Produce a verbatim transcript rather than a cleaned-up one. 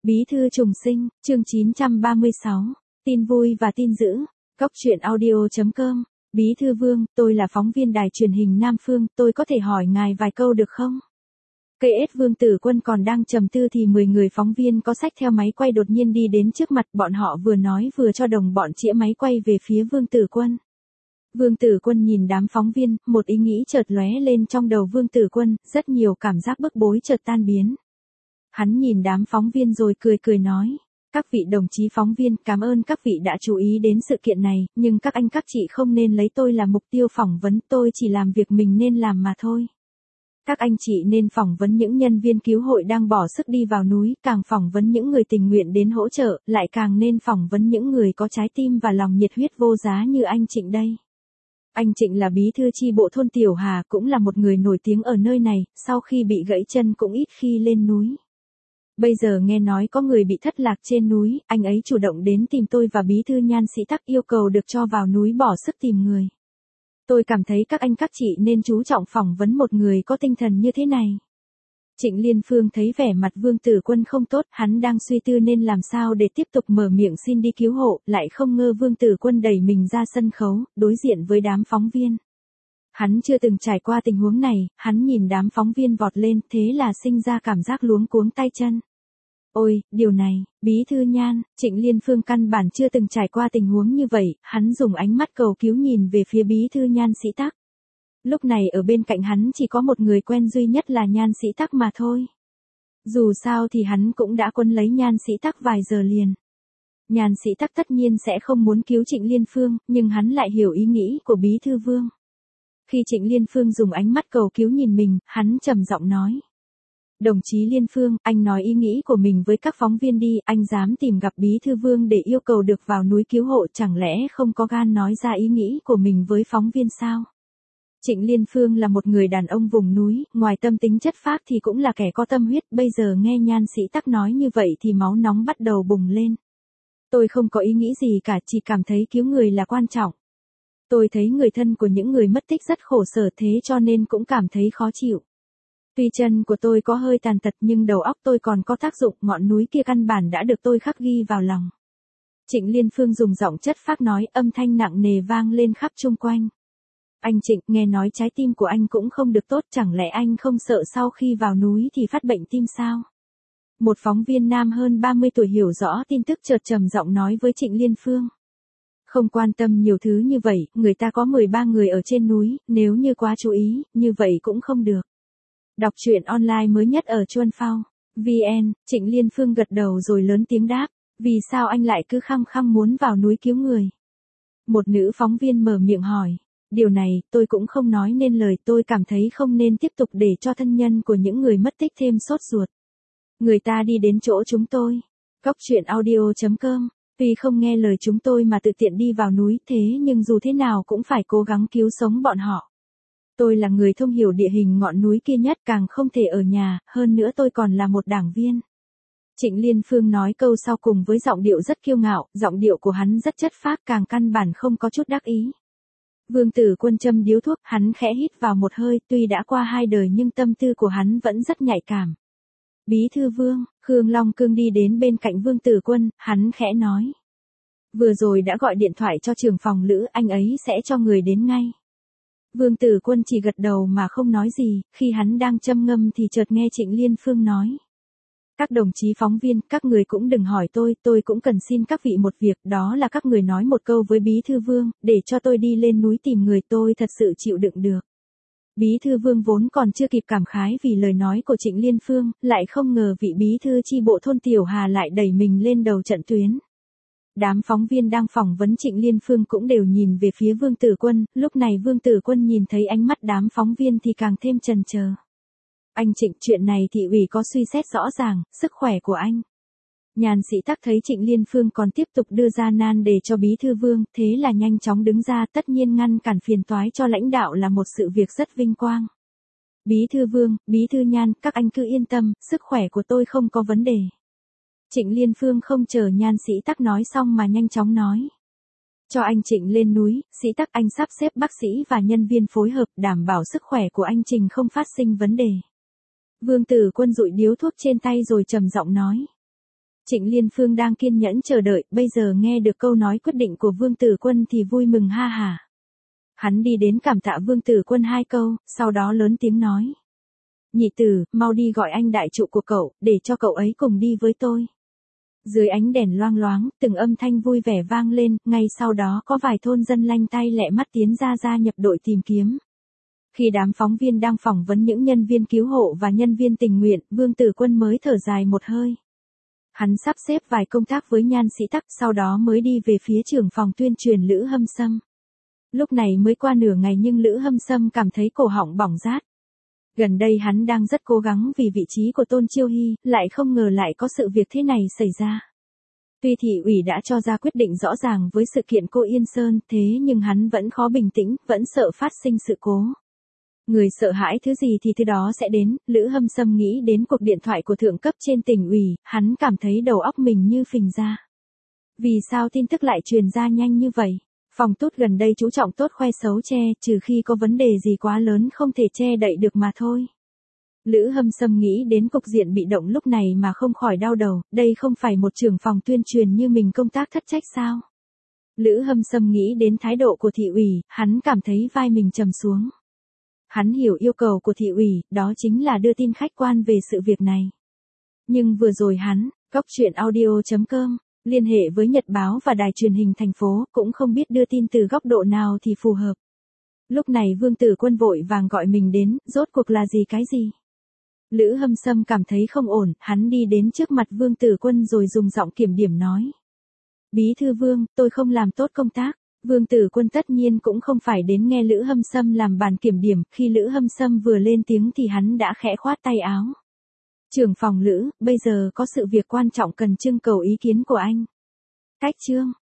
Bí thư trùng sinh, chương chín trăm ba mươi sáu, tin vui và tin dữ, Cóc truyện audio chấm com, Bí thư Vương, tôi là phóng viên đài truyền hình Nam Phương, tôi có thể hỏi ngài vài câu được không? Cây ết Vương Tử Quân còn đang trầm tư thì mười người phóng viên có xách theo máy quay đột nhiên đi đến trước mặt, bọn họ vừa nói vừa cho đồng bọn chĩa máy quay về phía Vương Tử Quân. Vương Tử Quân nhìn đám phóng viên, một ý nghĩ chợt lóe lên trong đầu Vương Tử Quân, rất nhiều cảm giác bức bối chợt tan biến. Hắn nhìn đám phóng viên rồi cười cười nói, các vị đồng chí phóng viên, cảm ơn các vị đã chú ý đến sự kiện này, nhưng các anh các chị không nên lấy tôi là mục tiêu phỏng vấn, tôi chỉ làm việc mình nên làm mà thôi. Các anh chị nên phỏng vấn những nhân viên cứu hộ đang bỏ sức đi vào núi, càng phỏng vấn những người tình nguyện đến hỗ trợ, lại càng nên phỏng vấn những người có trái tim và lòng nhiệt huyết vô giá như anh Trịnh đây. Anh Trịnh là bí thư chi bộ thôn Tiểu Hà, cũng là một người nổi tiếng ở nơi này, sau khi bị gãy chân cũng ít khi lên núi. Bây giờ nghe nói có người bị thất lạc trên núi, anh ấy chủ động đến tìm tôi và bí thư Nhan Sĩ Tắc yêu cầu được cho vào núi bỏ sức tìm người. Tôi cảm thấy các anh các chị nên chú trọng phỏng vấn một người có tinh thần như thế này. Trịnh Liên Phương thấy vẻ mặt Vương Tử Quân không tốt, hắn đang suy tư nên làm sao để tiếp tục mở miệng xin đi cứu hộ, lại không ngờ Vương Tử Quân đẩy mình ra sân khấu, đối diện với đám phóng viên. Hắn chưa từng trải qua tình huống này, hắn nhìn đám phóng viên vọt lên, thế là sinh ra cảm giác luống cuống tay chân. Ôi, điều này, bí thư Nhan, Trịnh Liên Phương căn bản chưa từng trải qua tình huống như vậy, hắn dùng ánh mắt cầu cứu nhìn về phía bí thư Nhan Sĩ Tắc. Lúc này ở bên cạnh hắn chỉ có một người quen duy nhất là Nhan Sĩ Tắc mà thôi. Dù sao thì hắn cũng đã quấn lấy Nhan Sĩ Tắc vài giờ liền. Nhan Sĩ Tắc tất nhiên sẽ không muốn cứu Trịnh Liên Phương, nhưng hắn lại hiểu ý nghĩ của bí thư Vương. Khi Trịnh Liên Phương dùng ánh mắt cầu cứu nhìn mình, hắn trầm giọng nói. Đồng chí Liên Phương, anh nói ý nghĩ của mình với các phóng viên đi, anh dám tìm gặp bí thư Vương để yêu cầu được vào núi cứu hộ, chẳng lẽ không có gan nói ra ý nghĩ của mình với phóng viên sao? Trịnh Liên Phương là một người đàn ông vùng núi, ngoài tâm tính chất phác thì cũng là kẻ có tâm huyết, bây giờ nghe Nhan Sĩ Tắc nói như vậy thì máu nóng bắt đầu bùng lên. Tôi không có ý nghĩ gì cả, chỉ cảm thấy cứu người là quan trọng. Tôi thấy người thân của những người mất tích rất khổ sở, thế cho nên cũng cảm thấy khó chịu. Tuy chân của tôi có hơi tàn tật nhưng đầu óc tôi còn có tác dụng, ngọn núi kia căn bản đã được tôi khắc ghi vào lòng. Trịnh Liên Phương dùng giọng chất phác nói, âm thanh nặng nề vang lên khắp chung quanh. Anh Trịnh, nghe nói trái tim của anh cũng không được tốt, chẳng lẽ anh không sợ sau khi vào núi thì phát bệnh tim sao? Một phóng viên nam hơn ba mươi tuổi hiểu rõ tin tức chợt trầm giọng nói với Trịnh Liên Phương. Không quan tâm nhiều thứ như vậy, người ta có mười ba người ở trên núi, nếu như quá chú ý, như vậy cũng không được. Đọc truyện online mới nhất ở Chuan Phao. vê en, Trịnh Liên Phương gật đầu rồi lớn tiếng đáp, vì sao anh lại cứ khăng khăng muốn vào núi cứu người? Một nữ phóng viên mở miệng hỏi, điều này, tôi cũng không nói nên lời, tôi cảm thấy không nên tiếp tục để cho thân nhân của những người mất tích thêm sốt ruột. Người ta đi đến chỗ chúng tôi. Cóc truyện audio chấm com. Tuy không nghe lời chúng tôi mà tự tiện đi vào núi, thế nhưng dù thế nào cũng phải cố gắng cứu sống bọn họ. Tôi là người thông hiểu địa hình ngọn núi kia nhất, càng không thể ở nhà, hơn nữa tôi còn là một đảng viên. Trịnh Liên Phương nói câu sau cùng với giọng điệu rất kiêu ngạo, giọng điệu của hắn rất chất phác, càng căn bản không có chút đắc ý. Vương Tử Quân châm điếu thuốc, hắn khẽ hít vào một hơi, tuy đã qua hai đời nhưng tâm tư của hắn vẫn rất nhạy cảm. Bí thư Vương, Khương Long Cương đi đến bên cạnh Vương Tử Quân, hắn khẽ nói. Vừa rồi đã gọi điện thoại cho trưởng phòng Lữ, anh ấy sẽ cho người đến ngay. Vương Tử Quân chỉ gật đầu mà không nói gì, khi hắn đang châm ngâm thì chợt nghe Trịnh Liên Phương nói. Các đồng chí phóng viên, các người cũng đừng hỏi tôi, tôi cũng cần xin các vị một việc, đó là các người nói một câu với Bí thư Vương, để cho tôi đi lên núi tìm người, tôi thật sự chịu đựng được. Bí thư Vương vốn còn chưa kịp cảm khái vì lời nói của Trịnh Liên Phương, lại không ngờ vị bí thư chi bộ thôn Tiểu Hà lại đẩy mình lên đầu trận tuyến. Đám phóng viên đang phỏng vấn Trịnh Liên Phương cũng đều nhìn về phía Vương Tử Quân, lúc này Vương Tử Quân nhìn thấy ánh mắt đám phóng viên thì càng thêm chần chờ. Anh Trịnh, chuyện này thị ủy có suy xét rõ ràng, sức khỏe của anh. Nhan Sĩ Tắc thấy Trịnh Liên Phương còn tiếp tục đưa ra nan đề cho bí thư Vương, thế là nhanh chóng đứng ra, tất nhiên ngăn cản phiền toái cho lãnh đạo là một sự việc rất vinh quang. Bí thư Vương, bí thư Nhan, các anh cứ yên tâm, sức khỏe của tôi không có vấn đề. Trịnh Liên Phương không chờ Nhan Sĩ Tắc nói xong mà nhanh chóng nói. Cho anh Trịnh lên núi, Sĩ Tắc anh sắp xếp bác sĩ và nhân viên phối hợp đảm bảo sức khỏe của anh Trịnh không phát sinh vấn đề. Vương Tử Quân dụi điếu thuốc trên tay rồi trầm giọng nói. Trịnh Liên Phương đang kiên nhẫn chờ đợi, bây giờ nghe được câu nói quyết định của Vương Tử Quân thì vui mừng ha hả. Hắn đi đến cảm tạ Vương Tử Quân hai câu, sau đó lớn tiếng nói. Nhị tử, mau đi gọi anh đại trụ của cậu, để cho cậu ấy cùng đi với tôi. Dưới ánh đèn loang loáng, từng âm thanh vui vẻ vang lên, ngay sau đó có vài thôn dân lanh tay lẹ mắt tiến ra gia nhập đội tìm kiếm. Khi đám phóng viên đang phỏng vấn những nhân viên cứu hộ và nhân viên tình nguyện, Vương Tử Quân mới thở dài một hơi. Hắn sắp xếp vài công tác với Nhan Sĩ Tắc, sau đó mới đi về phía trưởng phòng tuyên truyền Lữ Hâm Sâm. Lúc này mới qua nửa ngày nhưng Lữ Hâm Sâm cảm thấy cổ họng bỏng rát. Gần đây hắn đang rất cố gắng vì vị trí của Tôn Chiêu Hy, lại không ngờ lại có sự việc thế này xảy ra. Tuy thị ủy đã cho ra quyết định rõ ràng với sự kiện cô Yên Sơn, thế nhưng hắn vẫn khó bình tĩnh, vẫn sợ phát sinh sự cố. Người sợ hãi thứ gì thì thứ đó sẽ đến, Lữ Hâm Sâm nghĩ đến cuộc điện thoại của thượng cấp trên tỉnh ủy, hắn cảm thấy đầu óc mình như phình ra. Vì sao tin tức lại truyền ra nhanh như vậy? Phòng tốt gần đây chú trọng tốt khoe xấu che, trừ khi có vấn đề gì quá lớn không thể che đậy được mà thôi. Lữ Hâm Sâm nghĩ đến cục diện bị động lúc này mà không khỏi đau đầu, đây không phải một trưởng phòng tuyên truyền như mình công tác thất trách sao? Lữ Hâm Sâm nghĩ đến thái độ của thị ủy, hắn cảm thấy vai mình trầm xuống. Hắn hiểu yêu cầu của thị ủy, đó chính là đưa tin khách quan về sự việc này. Nhưng vừa rồi hắn, góc truyện audio chấm com, liên hệ với Nhật báo và đài truyền hình thành phố, cũng không biết đưa tin từ góc độ nào thì phù hợp. Lúc này Vương Tử Quân vội vàng gọi mình đến, rốt cuộc là gì cái gì? Lữ Hâm Sâm cảm thấy không ổn, hắn đi đến trước mặt Vương Tử Quân rồi dùng giọng kiểm điểm nói. Bí thư Vương, tôi không làm tốt công tác. Vương Tử Quân tất nhiên cũng không phải đến nghe Lữ Hâm Sâm làm bàn kiểm điểm, khi Lữ Hâm Sâm vừa lên tiếng thì hắn đã khẽ khoát tay áo. Trưởng phòng Lữ, bây giờ có sự việc quan trọng cần trưng cầu ý kiến của anh. Cách chương.